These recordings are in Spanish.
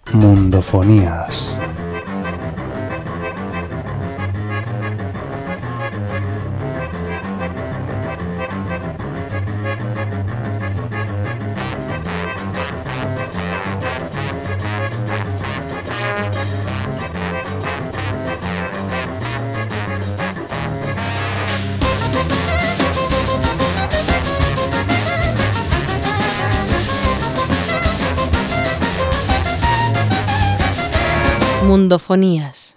Mundofonías. Mundofonías.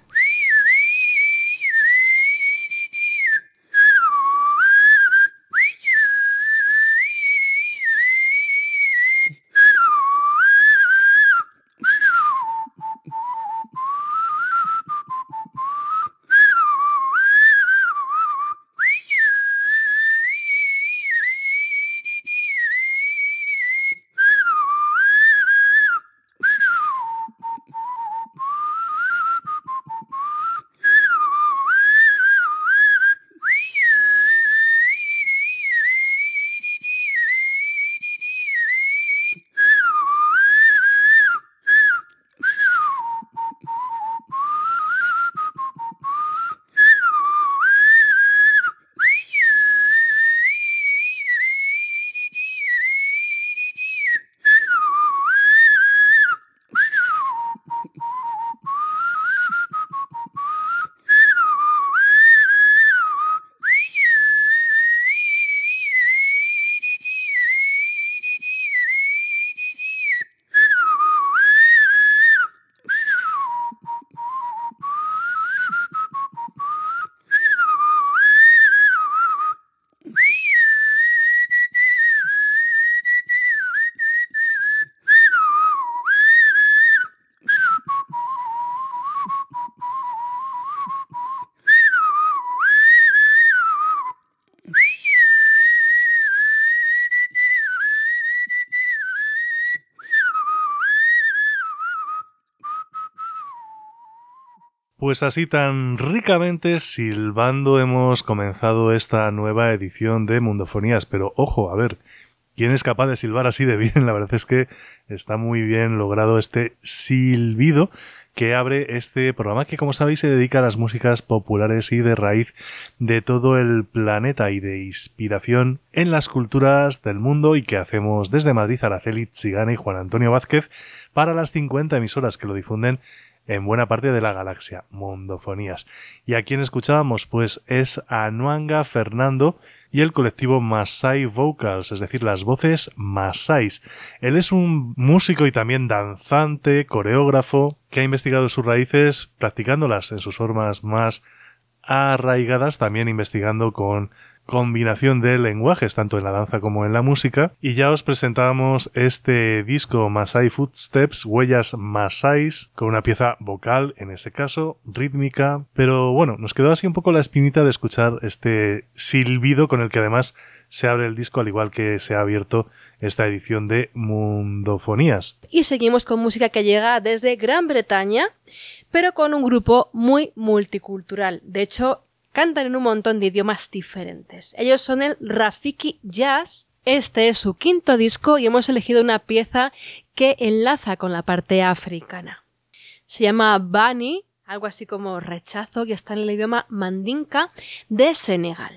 Pues así tan ricamente silbando hemos comenzado esta nueva edición de Mundofonías. Pero ojo, a ver, ¿quién es capaz de silbar así de bien? La verdad es que está muy bien logrado este silbido que abre este programa que, como sabéis, se dedica a las músicas populares y de raíz de todo el planeta y de inspiración en las culturas del mundo, y que hacemos desde Madrid, Araceli Tsigana y Juan Antonio Vázquez, para las 50 emisoras que lo difunden en buena parte de la galaxia, Mundofonías. ¿Y a quién escuchábamos? Pues es a Nwanga Fernando y el colectivo Masai Vocals, es decir, las voces Masais. Él es un músico y también danzante, coreógrafo, que ha investigado sus raíces practicándolas en sus formas más arraigadas, también investigando con combinación de lenguajes, tanto en la danza como en la música. Y ya os presentábamos este disco Masai Footsteps, Huellas Masais, con una pieza vocal, en ese caso, rítmica. Pero bueno, nos quedó así un poco la espinita de escuchar este silbido con el que además se abre el disco, al igual que se ha abierto esta edición de Mundofonías. Y seguimos con música que llega desde Gran Bretaña, pero con un grupo muy multicultural. De hecho, cantan en un montón de idiomas diferentes. Ellos son el Rafiki Jazz. Este es su quinto disco y hemos elegido una pieza que enlaza con la parte africana. Se llama Bani, algo así como rechazo, y está en el idioma mandinka de Senegal.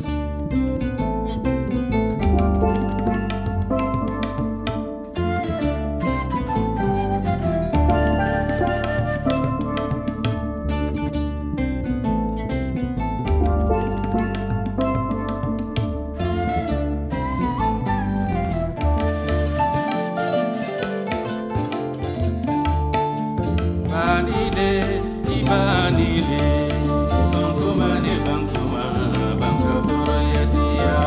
Ibanile, son como ne bankuma, bankaboro yadia.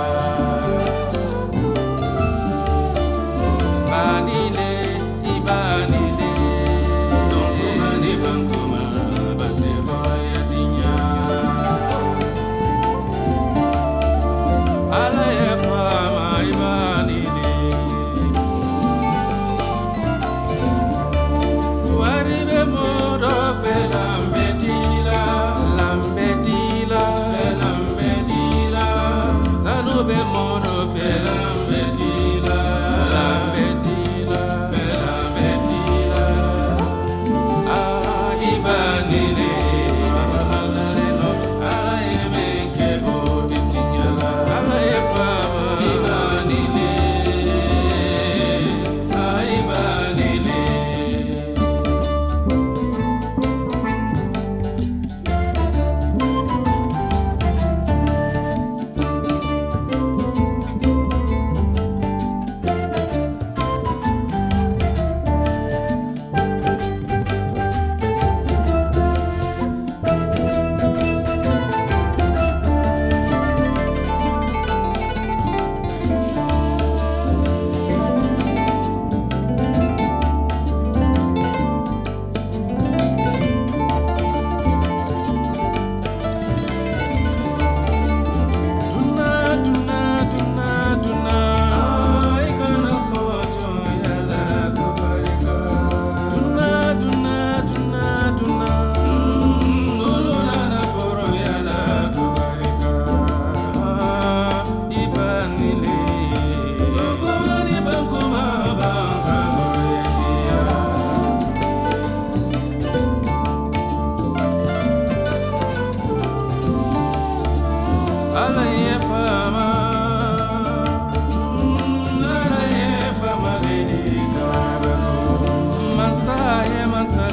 Banile, ibanile, son como ne bankuma, bankaboro yadia. Alaya mama ibanile, waribe moro pela.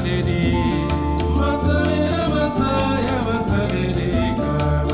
masaledi masalera masaya masaledi kaba.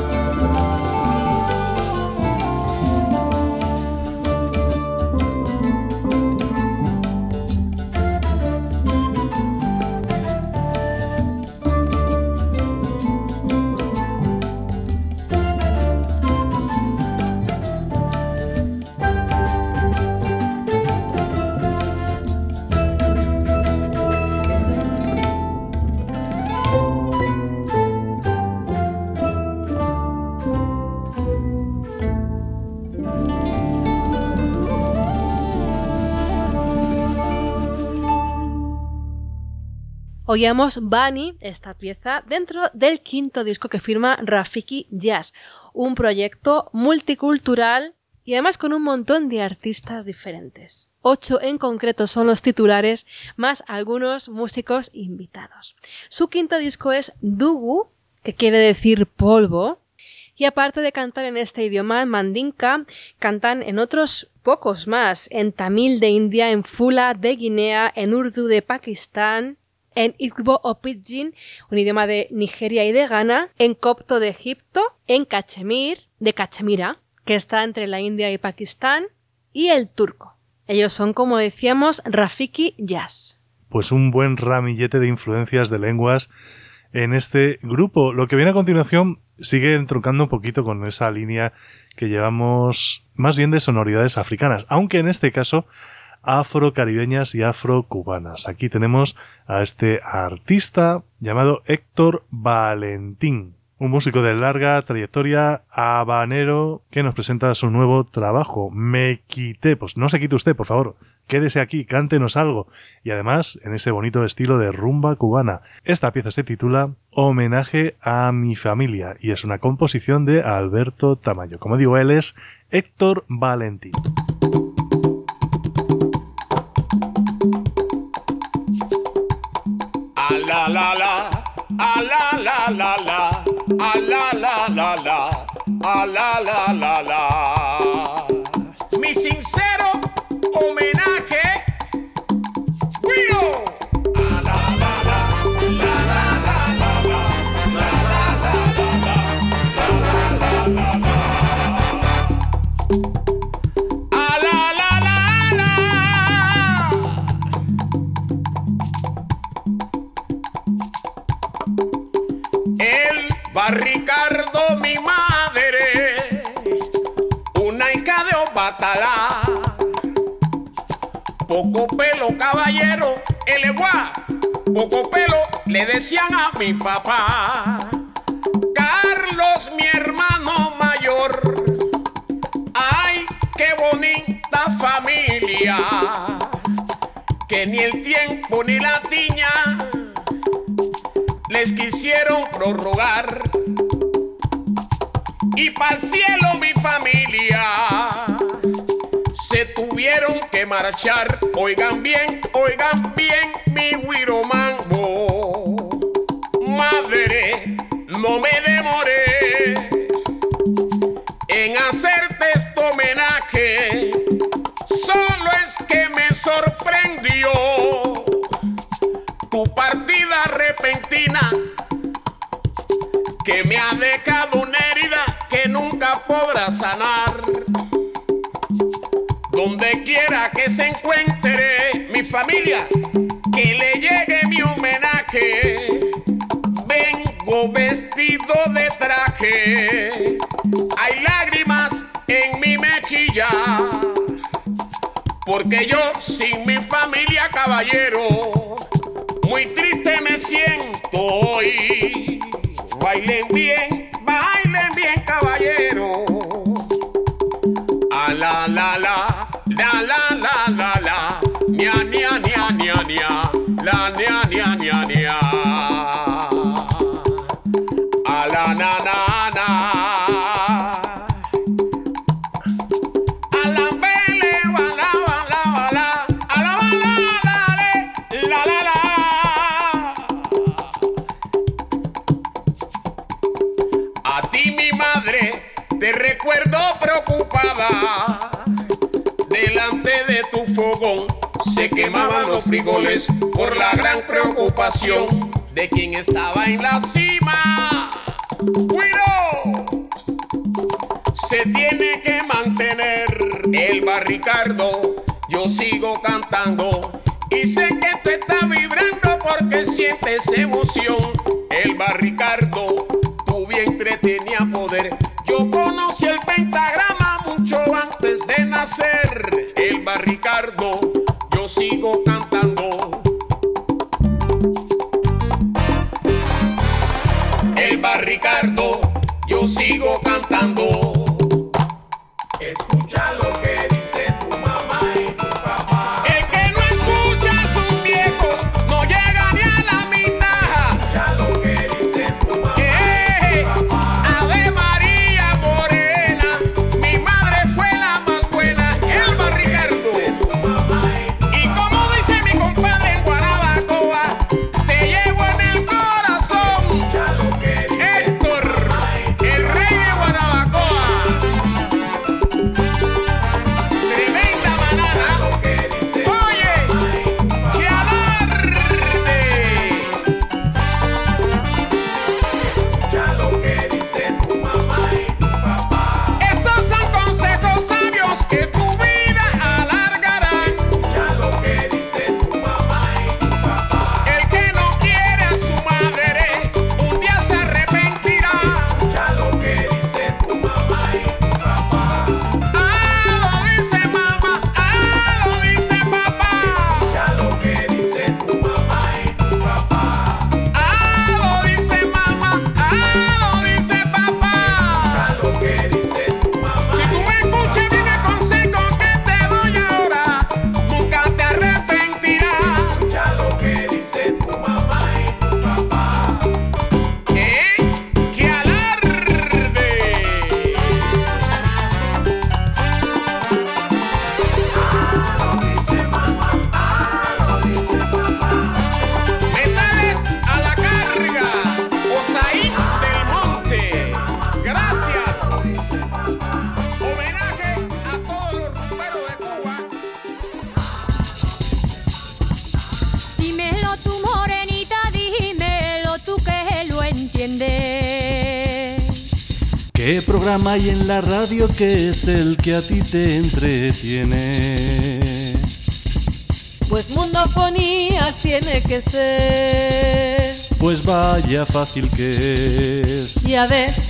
Oíamos Bunny, esta pieza, dentro del quinto disco que firma Rafiki Jazz, un proyecto multicultural y además con un montón de artistas diferentes. 8 en concreto son los titulares, más algunos músicos invitados. Su quinto disco es Dugu, que quiere decir polvo, y aparte de cantar en este idioma, en mandinka, cantan en otros pocos más, en tamil de India, en fula de Guinea, en urdu de Pakistán, en Igbo o Pidgin, un idioma de Nigeria y de Ghana, en copto de Egipto, en cachemir, de Cachemira, que está entre la India y Pakistán, y el turco. Ellos son, como decíamos, Rafiki Jazz. Pues un buen ramillete de influencias de lenguas en este grupo. Lo que viene a continuación sigue entroncando un poquito con esa línea que llevamos más bien de sonoridades africanas, aunque en este caso afrocaribeñas y afrocubanas. Aquí tenemos a este artista llamado Héctor Valentín, un músico de larga trayectoria habanero que nos presenta su nuevo trabajo, Me Quité. Pues no se quite usted, por favor, quédese aquí, cántenos algo. Y además, en ese bonito estilo de rumba cubana. Esta pieza se titula Homenaje a mi familia y es una composición de Alberto Tamayo. Como digo, él es Héctor Valentín. La la la, a la la la la, a la la la la, a la la la la. Mi sincero homenaje, Guido. A la la la, la la la la la, la la la la la, la la la la. A la la la la. Va Ricardo, mi madre, una hija de Obatalá, poco pelo caballero, el eguá, poco pelo le decían a mi papá. Carlos, mi hermano mayor, ay, qué bonita familia, que ni el tiempo ni la tiña les quisieron prorrogar. Y pa'l cielo mi familia se tuvieron que marchar. Oigan bien mi huiromango. Madre, no me demoré en hacerte este homenaje. Solo es que me sorprendió tu partida repentina, que me ha dejado una herida que nunca podrá sanar. Donde quiera que se encuentre mi familia, que le llegue mi homenaje. Vengo vestido de traje, hay lágrimas en mi mejilla, porque yo sin mi familia, caballero, muy triste me siento hoy. Bailen bien, caballero. A la la la, la la la la la, ña ña ña ña ña, la ña ña ña ña. A la na na na. Te recuerdo preocupada delante de tu fogón, se quemaban los frijoles por la gran preocupación de quien estaba en la cima. ¡Cuidado! Se tiene que mantener el Barricardo. Yo sigo cantando y sé que tú estás vibrando porque sientes emoción. El Barricardo, tu vientre tenía poder. Yo conocí el pentagrama mucho antes de nacer. El Barricardo, yo sigo cantando. El Barricardo, yo sigo cantando. Escucha lo que dice tu mamá y tu papá. El que no escucha a sus viejos no llega ni a la mitad. Escucha lo que dice tu mamá y tu papá. Ave María Morena, mi madre fue la más buena. El Barricardo. Y como dice mi compadre en Guanabacoa, te llevo en el corazón. Escucha lo que dice Héctor, el rey de Guanabacoa. Tremenda manada. Oye, que alarde. Escucha lo que dice tu mamá y tu papá. Esos son consejos sabios que tu vida alargará. Escucha lo que dice tu mamá y tu papá. El que no quiere a su madre, un día se arrepentirá. Escucha lo que dice tu mamá y tu papá. Lo dice mamá, lo dice papá. Escucha lo que dice tu mamá y tu papá. Lo dice mamá, lo dice papá. Escucha lo que dice tu mamá. Si tú me escuchas, dime consejo que te doy ahora. Nunca te arrepentirás. Escucha lo que dice tu mamá y tu papá. ¡Que alarde! Lo dice mamá, lo dice papá. Metales a la carga, Osaí del Monte. Gracias. Homenaje a todos los rumberos de Cuba. Dímelo tú, morenita, dímelo tú que lo entiendes. ¿Qué programa hay en la radio que es el que a ti te entretiene? Pues Mundofonías tiene que ser. Pues vaya fácil que es. Ya ves.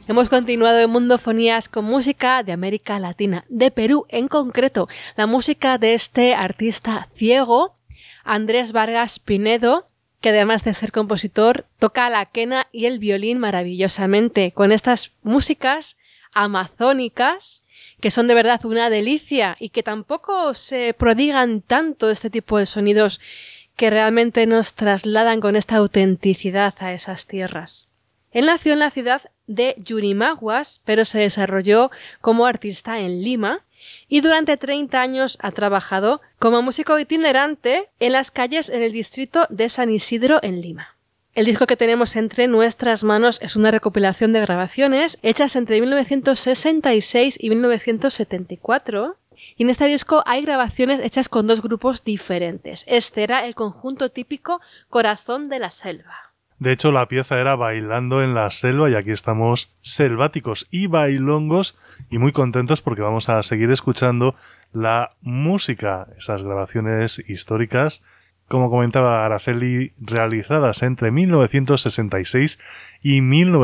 Hemos continuado en Mundofonías con música de América Latina, de Perú en concreto, la música de este artista ciego, Andrés Vargas Pinedo, que además de ser compositor, toca la quena y el violín maravillosamente, con estas músicas amazónicas que son de verdad una delicia y que tampoco se prodigan tanto este tipo de sonidos que realmente nos trasladan con esta autenticidad a esas tierras. Él nació en la ciudad de Yurimaguas, pero se desarrolló como artista en Lima y durante 30 años ha trabajado como músico itinerante en las calles en el distrito de San Isidro en Lima. El disco que tenemos entre nuestras manos es una recopilación de grabaciones hechas entre 1966 y 1974 y en este disco hay grabaciones hechas con dos grupos diferentes. Este era el conjunto típico Corazón de la Selva. De hecho, la pieza era Bailando en la Selva y aquí estamos selváticos y bailongos y muy contentos porque vamos a seguir escuchando la música, esas grabaciones históricas, como comentaba Araceli, realizadas entre 1966 y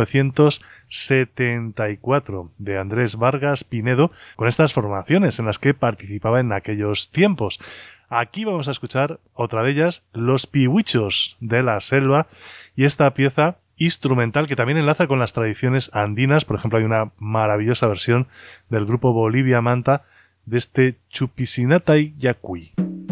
1974 de Andrés Vargas Pinedo, con estas formaciones en las que participaba en aquellos tiempos. Aquí vamos a escuchar otra de ellas, Los Pihuichos de la Selva, y esta pieza instrumental que también enlaza con las tradiciones andinas. Por ejemplo, hay una maravillosa versión del grupo Bolivia Manta de este Chupicinatay Yacuy.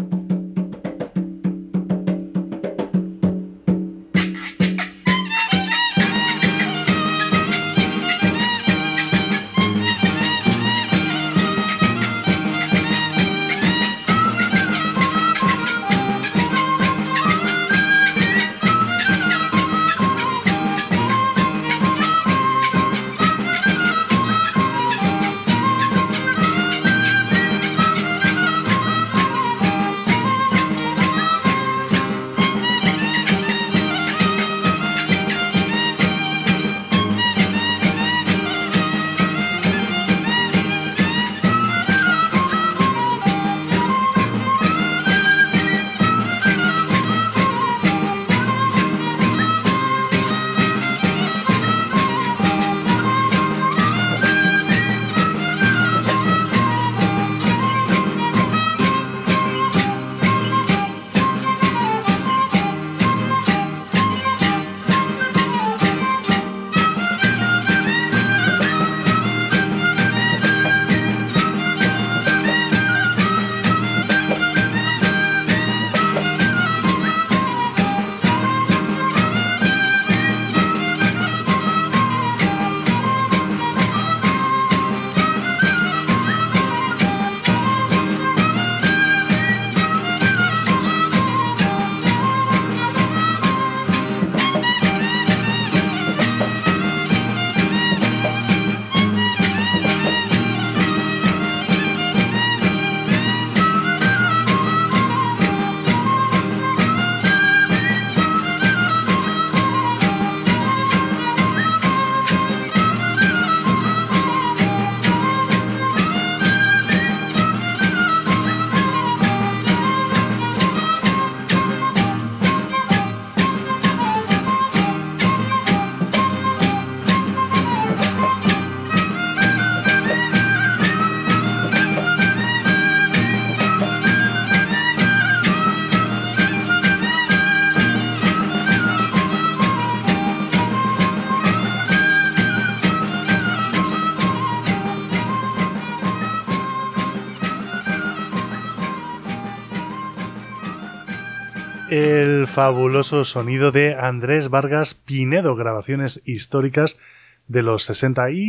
El fabuloso sonido de Andrés Vargas Pinedo, grabaciones históricas de los 60 y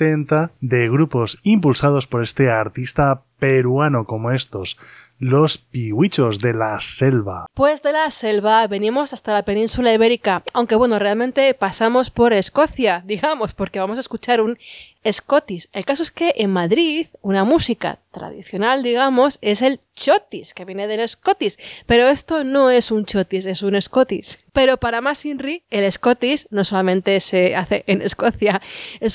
70 de grupos impulsados por este artista peruano como estos, Los Pihuichos de la Selva. Pues de la selva venimos hasta la península ibérica, aunque bueno, realmente pasamos por Escocia, digamos, porque vamos a escuchar un Scotis. El caso es que en Madrid una música tradicional, digamos, es el chotis, que viene del Scotis, pero esto no es un chotis, es un Scotis. Pero para más Inri, el Scotis no solamente se hace en Escocia, es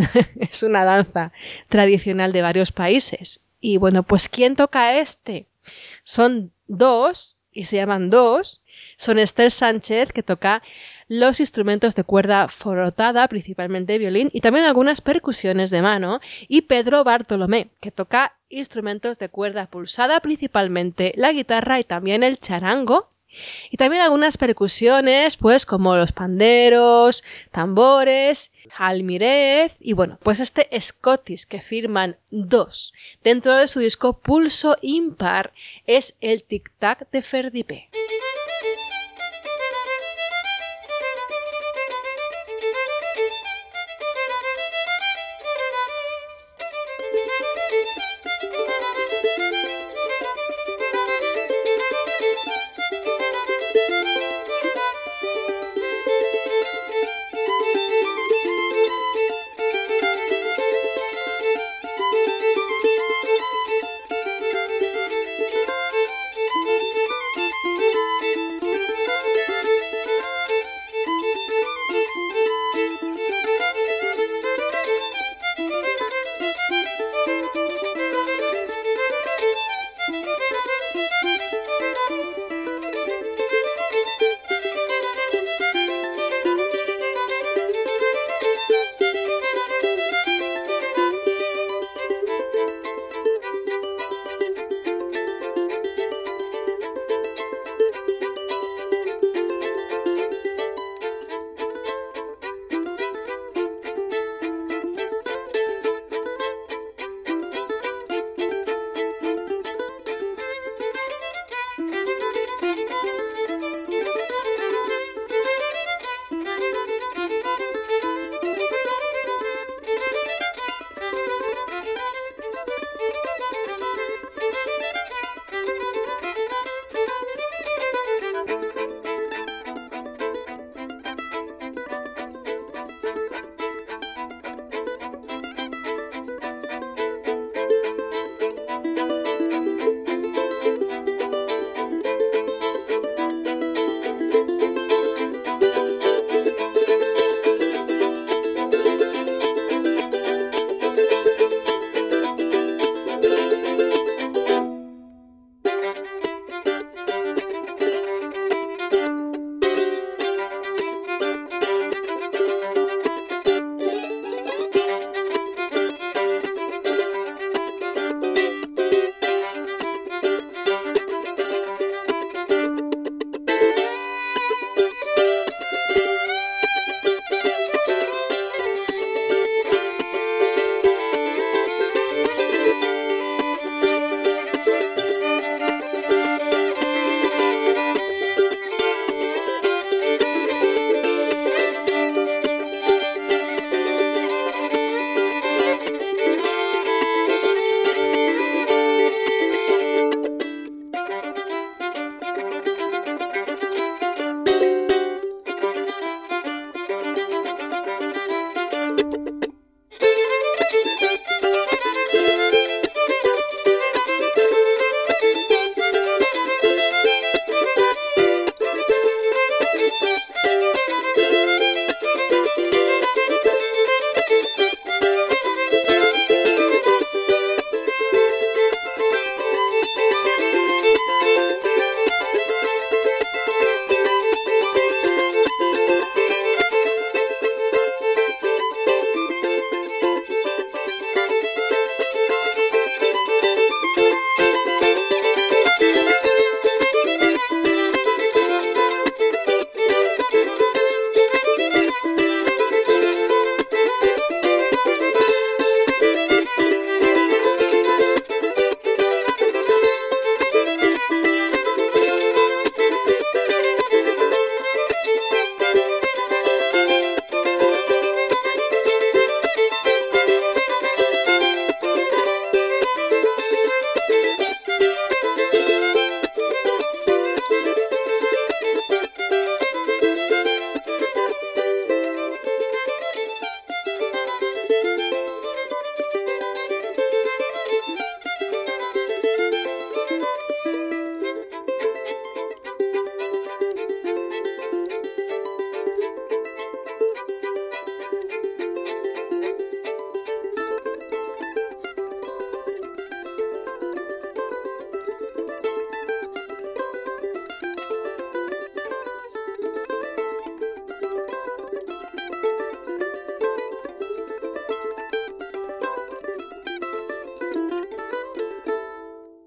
una danza tradicional de varios países. Y bueno, pues ¿quién toca este? Son dos y se llaman dos, son Esther Sánchez, que toca los instrumentos de cuerda frotada, principalmente violín, y también algunas percusiones de mano, y Pedro Bartolomé, que toca instrumentos de cuerda pulsada, principalmente la guitarra y también el charango, y también algunas percusiones, pues como los panderos, tambores, almirez, y bueno, pues este Scottish que firman dos dentro de su disco Pulso Impar es el tic-tac de Ferdipé.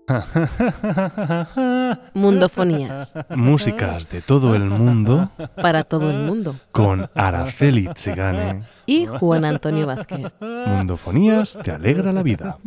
Mundofonías. Músicas de todo el mundo Para todo el mundo. con Araceli Tsigane. Y Juan Antonio Vázquez. Mundofonías te alegra la vida.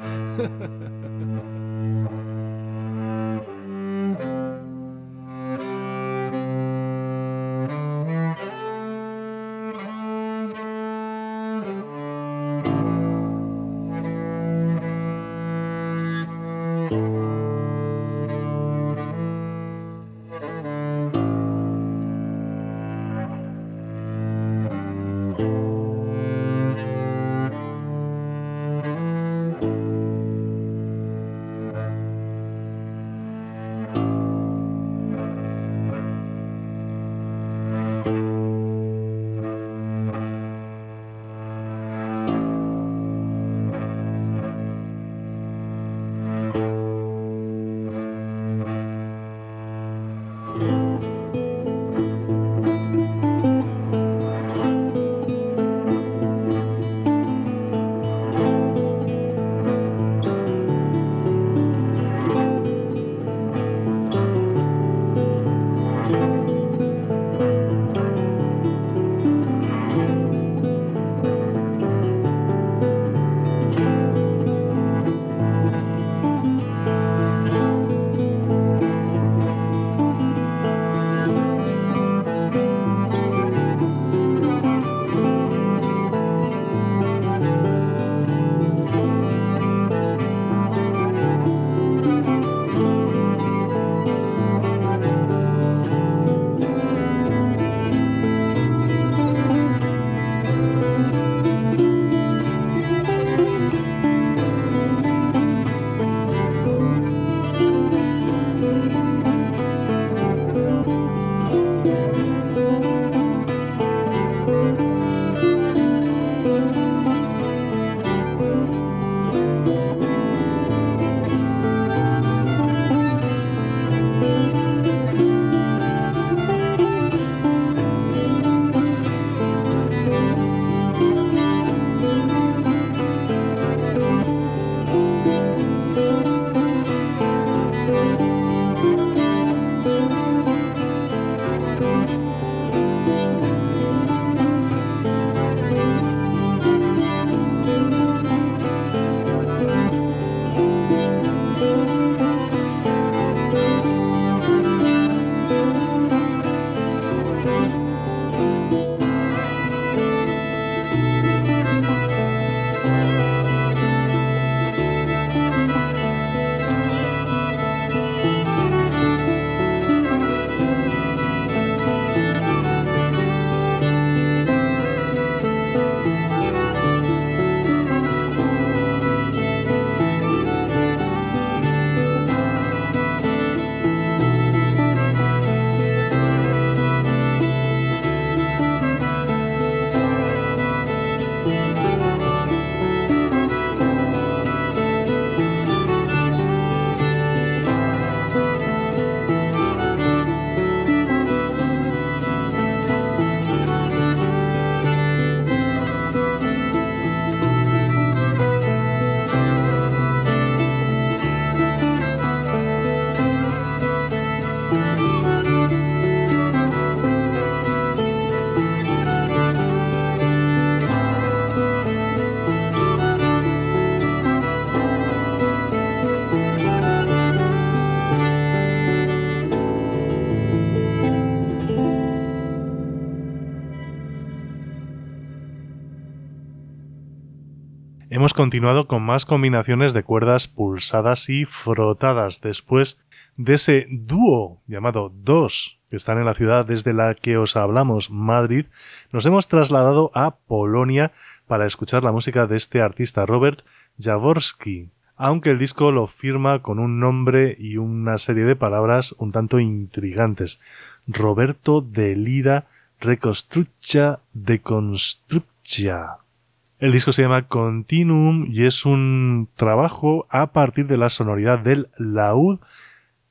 Hemos continuado con más combinaciones de cuerdas pulsadas y frotadas después de ese dúo llamado Dos, que están en la ciudad desde la que os hablamos, Madrid. Nos hemos trasladado a Polonia para escuchar la música de este artista Robert Jaworski, aunque el disco lo firma con un nombre y una serie de palabras un tanto intrigantes. Roberto de Lira Reconstruccia Deconstruccia. El disco se llama Continuum y es un trabajo a partir de la sonoridad del laúd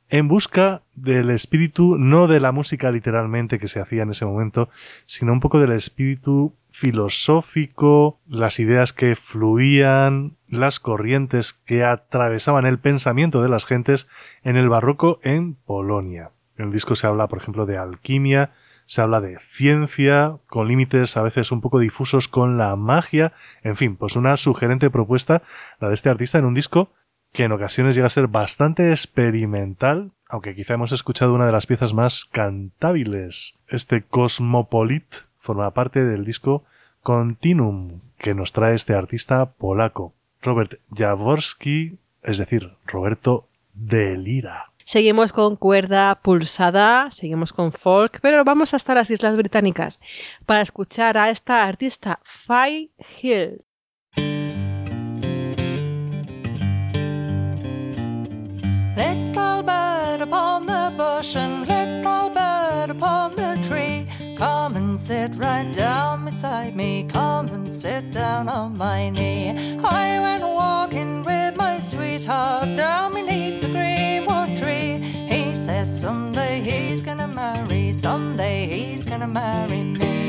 en busca del espíritu, no de la música literalmente que se hacía en ese momento, sino un poco del espíritu filosófico, las ideas que fluían, las corrientes que atravesaban el pensamiento de las gentes en el barroco en Polonia. En el disco se habla, por ejemplo, de alquimia, se habla de ciencia, con límites a veces un poco difusos con la magia, en fin, pues una sugerente propuesta, la de este artista en un disco que en ocasiones llega a ser bastante experimental, aunque quizá hemos escuchado una de las piezas más cantables. Este Cosmopolit forma parte del disco Continuum, que nos trae este artista polaco, Robert Jaworski, es decir, Roberto de Lira. Seguimos con cuerda pulsada, seguimos con folk, pero vamos hasta las Islas Británicas para escuchar a esta artista, Faye Hill. Little bird upon the bush and little bird upon the tree, come and sit right down beside me, come and sit down on my knee. I went walking with my sweetheart down beneath the greenwood tree. He says someday he's gonna marry, someday he's gonna marry me.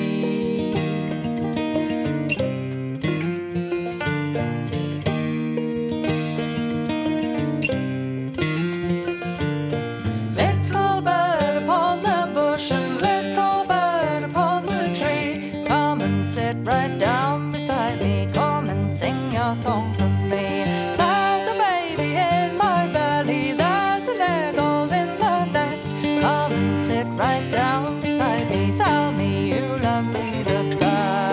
Right down beside me, come and sing your song for me. There's a baby in my belly, there's an egg all in the nest. Come and sit right down beside me, tell me you love me the best.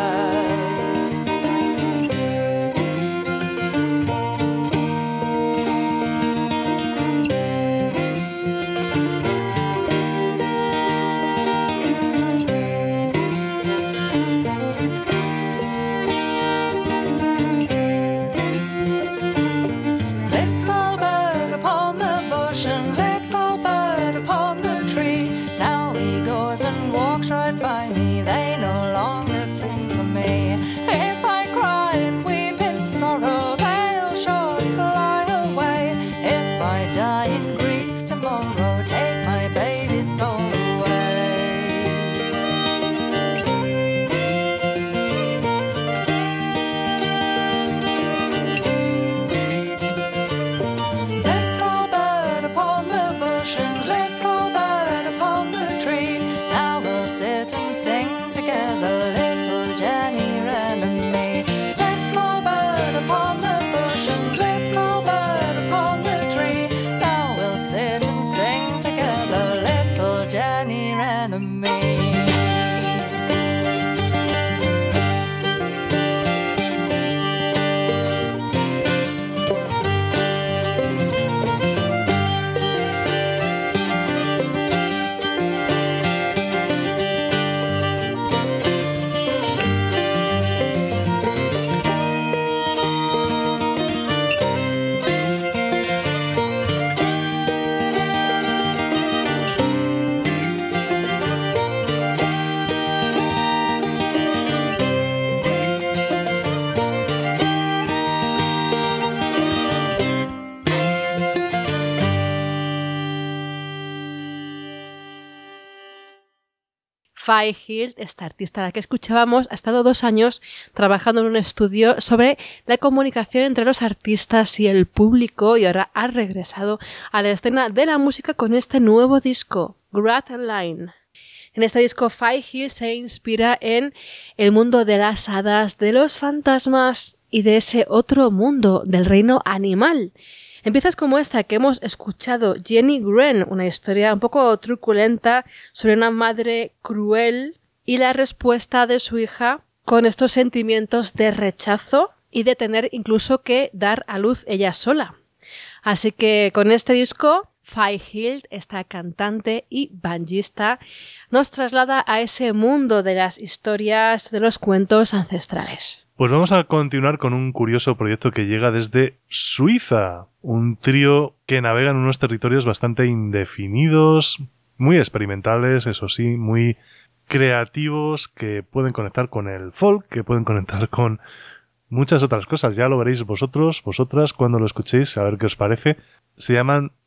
Faye Hill, esta artista a la que escuchábamos, ha estado 2 años trabajando en un estudio sobre la comunicación entre los artistas y el público y ahora ha regresado a la escena de la música con este nuevo disco, Grataline. En este disco Faye Hill se inspira en el mundo de las hadas, de los fantasmas y de ese otro mundo del reino animal. Empiezas como esta que hemos escuchado, Jenny Wren, una historia un poco truculenta sobre una madre cruel y la respuesta de su hija con estos sentimientos de rechazo y de tener incluso que dar a luz ella sola. Así que con este disco, Faye Hill, esta cantante y banjista, nos traslada a ese mundo de las historias, de los cuentos ancestrales. Pues vamos a continuar con un curioso proyecto que llega desde Suiza, un trío que navega en unos territorios bastante indefinidos, muy experimentales, eso sí, muy creativos, que pueden conectar con el folk, que pueden conectar con muchas otras cosas. Ya lo veréis vosotros, vosotras, cuando lo escuchéis, a ver qué os parece. Se llaman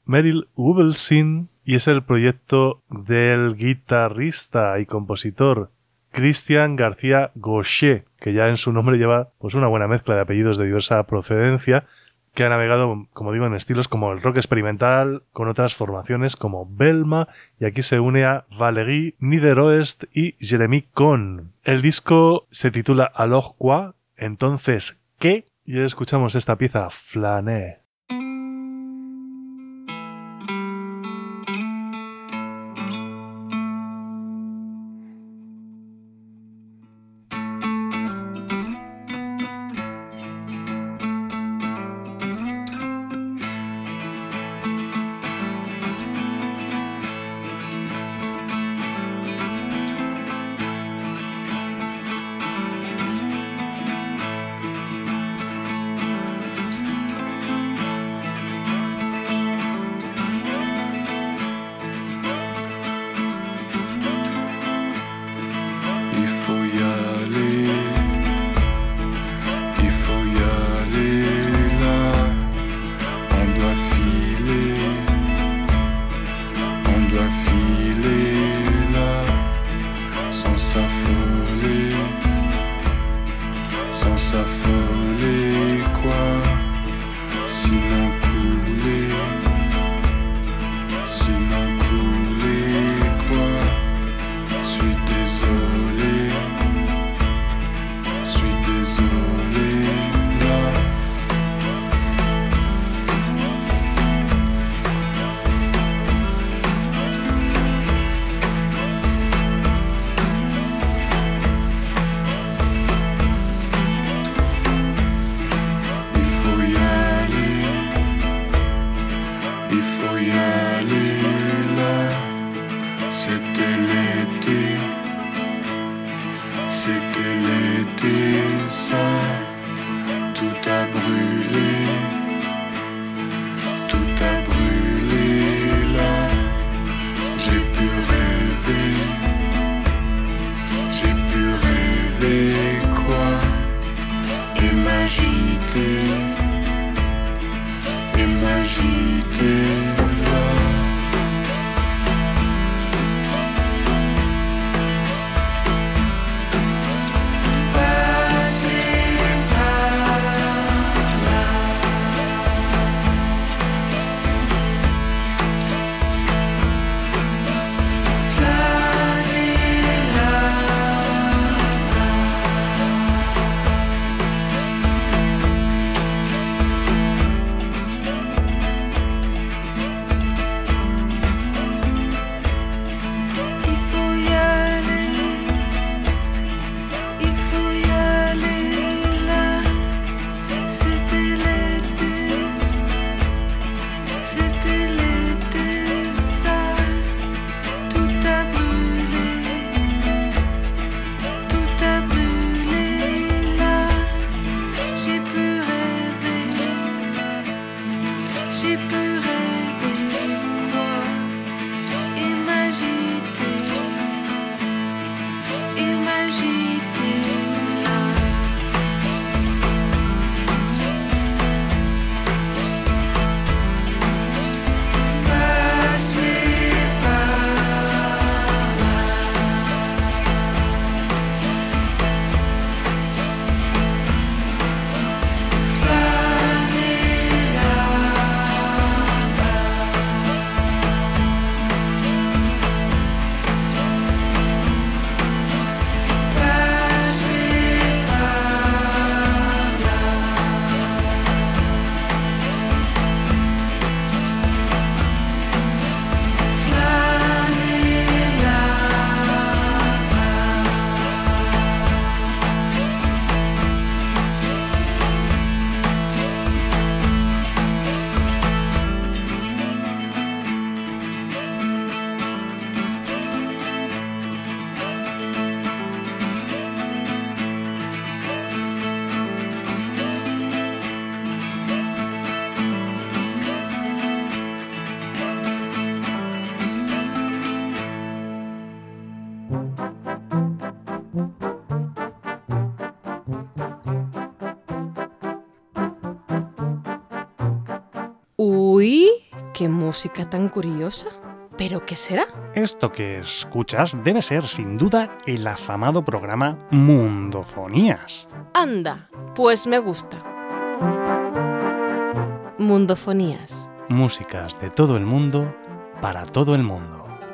Meryl Wubelsin y es el proyecto del guitarrista y compositor Christian García Gaucher, que ya en su nombre lleva pues una buena mezcla de apellidos de diversa procedencia, que ha navegado, como digo, en estilos como el rock experimental, con otras formaciones como Belma, y aquí se une a Valérie Niederoest y Jeremy Cohn. El disco se titula Alors quoi? Entonces, ¿qué? Y escuchamos esta pieza, Flâner. ¡Qué música tan curiosa! ¿Pero qué será? Esto que escuchas debe ser, sin duda, el afamado programa Mundofonías. Anda, pues me gusta. Mundofonías. Músicas de todo el mundo, para todo el mundo.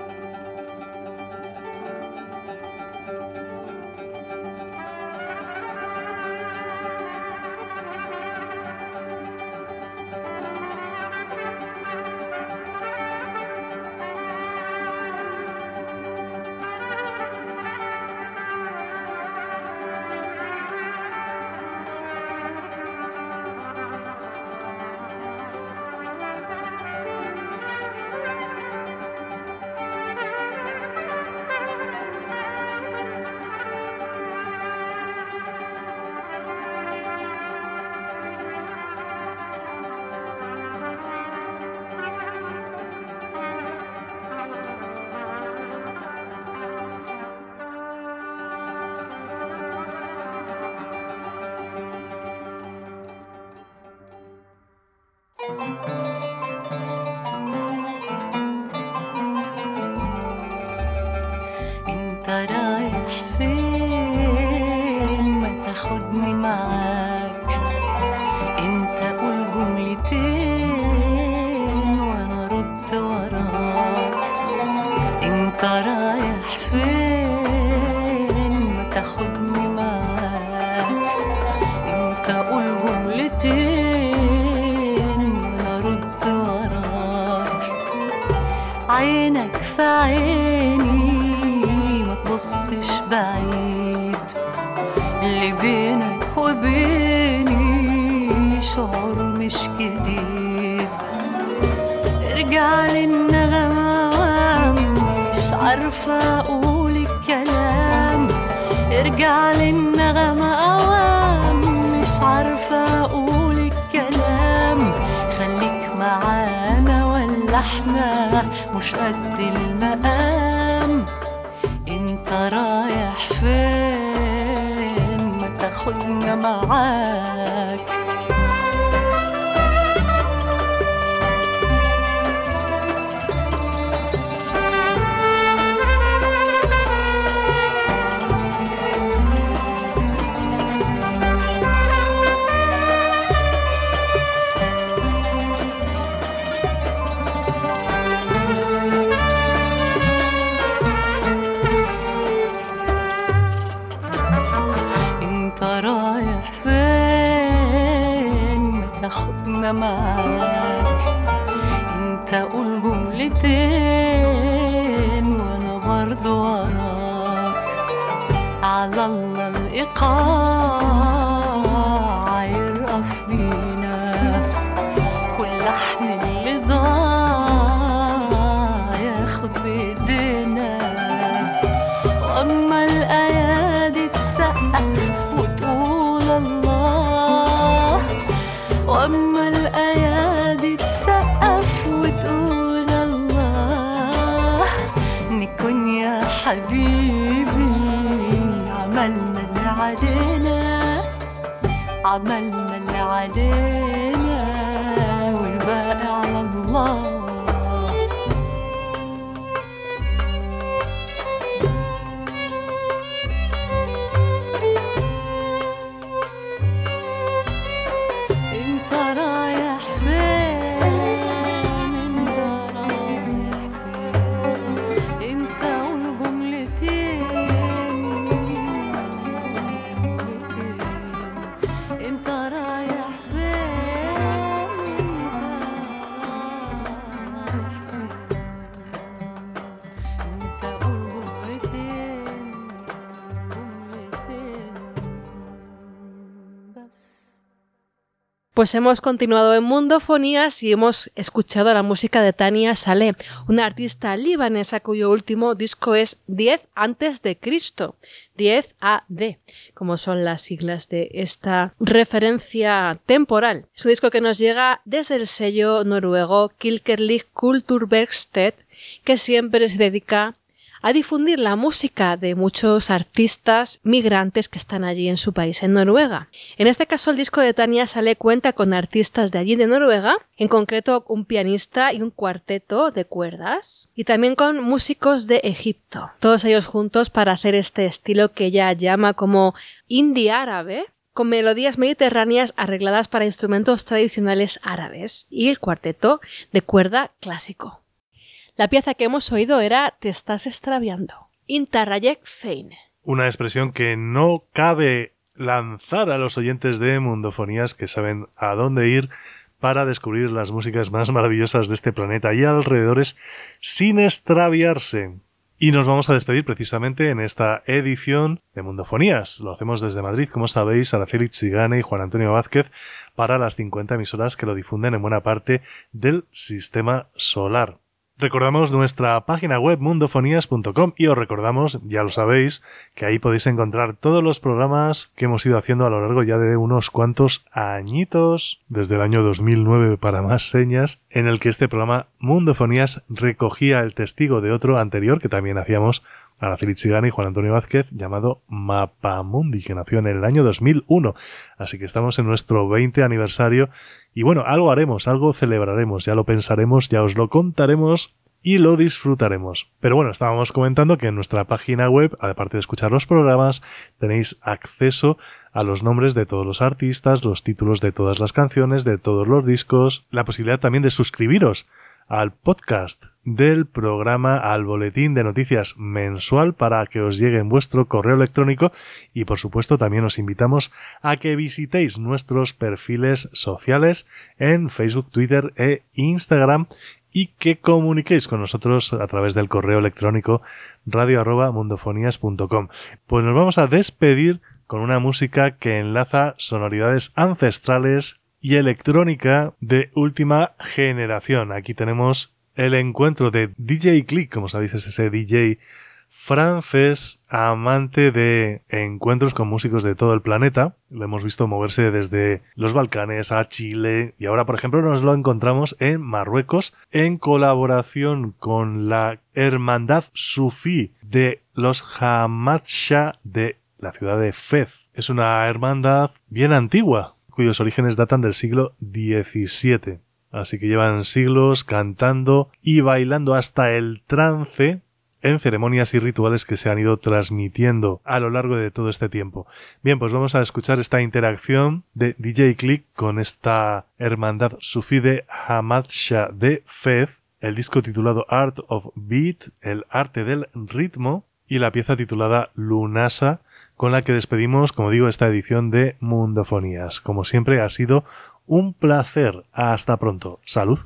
انت رايح فين ما تاخدني معاك انت قول جملتين وانا رد وراك انت رايح فين ما تاخدني معاك انت قول جملتين وانا رد وراك عينك في عيني متبصش بعيد اللي بينك وبيني شعور مش جديد ارجع للنغم مش عارفة اقول الكلام ارجع للنغم اوام مش عارفة اقول الكلام خليك معانا ولا احنا مش قد المقام انت رايح فين ما تاخدنا معاك رايح فين ما تاخدنا معاك انت قول جملتين وانا برضو وراك على الله الايقاع يرقف بينا واللحن اللي ضاع ياخد بايدينا واما الايادي تسقف وتقول الله واما الايادي تسقف وتقول الله نكون يا حبيبي عملنا اللي علينا عملنا اللي علينا والباقي على الله Pues hemos continuado en Mundofonías y hemos escuchado la música de Tania Saleh, una artista libanesa cuyo último disco es 10 antes de Cristo, 10 AD, como son las siglas de esta referencia temporal. Es un disco que nos llega desde el sello noruego Kirkelig Kulturverksted, que siempre se dedica a difundir la música de muchos artistas migrantes que están allí en su país, en Noruega. En este caso, el disco de Tania Salé cuenta con artistas de allí de Noruega, en concreto un pianista y un cuarteto de cuerdas, y también con músicos de Egipto, todos ellos juntos para hacer este estilo que ella llama como indie árabe, con melodías mediterráneas arregladas para instrumentos tradicionales árabes, y el cuarteto de cuerda clásico. La pieza que hemos oído era Te estás extraviando, Intarrayek Feine. Una expresión que no cabe lanzar a los oyentes de Mundofonías, que saben a dónde ir para descubrir las músicas más maravillosas de este planeta y alrededores sin extraviarse. Y nos vamos a despedir precisamente en esta edición de Mundofonías. Lo hacemos desde Madrid, como sabéis, Araceli Tzigane y Juan Antonio Vázquez, para las 50 emisoras que lo difunden en buena parte del Sistema Solar. Recordamos nuestra página web mundofonías.com y os recordamos, ya lo sabéis, que ahí podéis encontrar todos los programas que hemos ido haciendo a lo largo ya de unos cuantos añitos, desde el año 2009 para más señas, en el que este programa Mundofonías recogía el testigo de otro anterior que también hacíamos Araceli Tzigane y Juan Antonio Vázquez, llamado Mapamundi, que nació en el año 2001. Así que estamos en nuestro 20 aniversario y bueno, algo haremos, algo celebraremos, ya lo pensaremos, ya os lo contaremos y lo disfrutaremos. Pero bueno, estábamos comentando que en nuestra página web, aparte de escuchar los programas, tenéis acceso a los nombres de todos los artistas, los títulos de todas las canciones, de todos los discos, la posibilidad también de suscribiros al podcast del programa, al boletín de noticias mensual para que os llegue en vuestro correo electrónico y por supuesto también os invitamos a que visitéis nuestros perfiles sociales en Facebook, Twitter e Instagram y que comuniquéis con nosotros a través del correo electrónico radio@mundofonías.com. Pues nos vamos a despedir con una música que enlaza sonoridades ancestrales y electrónica de última generación. Aquí tenemos el encuentro de DJ Click, como sabéis es ese DJ francés amante de encuentros con músicos de todo el planeta. Lo hemos visto moverse desde los Balcanes a Chile y ahora, por ejemplo, nos lo encontramos en Marruecos en colaboración con la Hermandad Sufí de los Hamadsha de la ciudad de Fez. Es una hermandad bien antigua, cuyos orígenes datan del siglo XVII. Así que llevan siglos cantando y bailando hasta el trance en ceremonias y rituales que se han ido transmitiendo a lo largo de todo este tiempo. Bien, pues vamos a escuchar esta interacción de DJ Click con esta hermandad sufí de Hamadsha de Fez, el disco titulado Art of Beat, el arte del ritmo, y la pieza titulada Lunasa, con la que despedimos, como digo, esta edición de Mundofonías. Como siempre, ha sido un placer. Hasta pronto. Salud.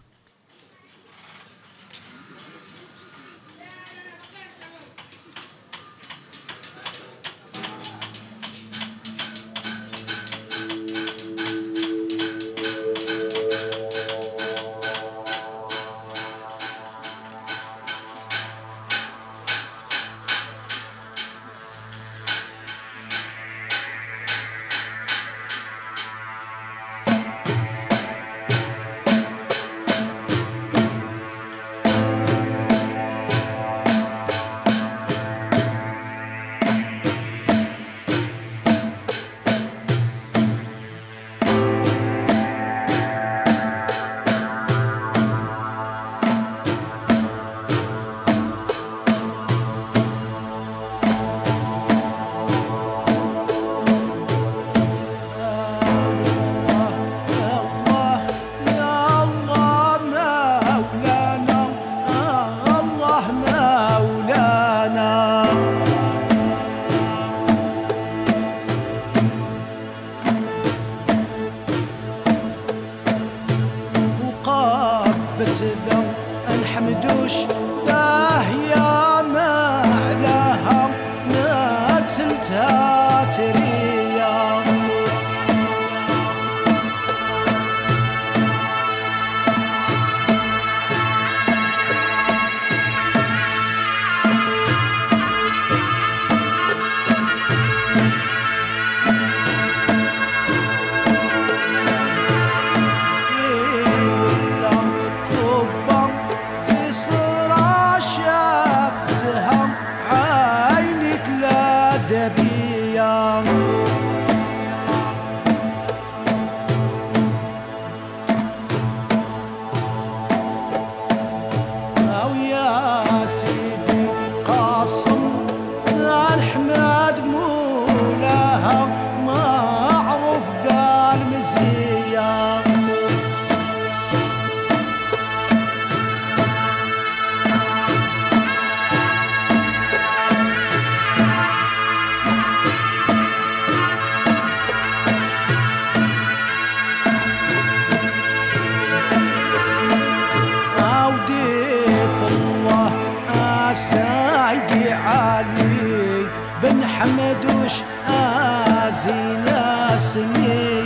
سيدي علي بن حمد وش آزين اسمي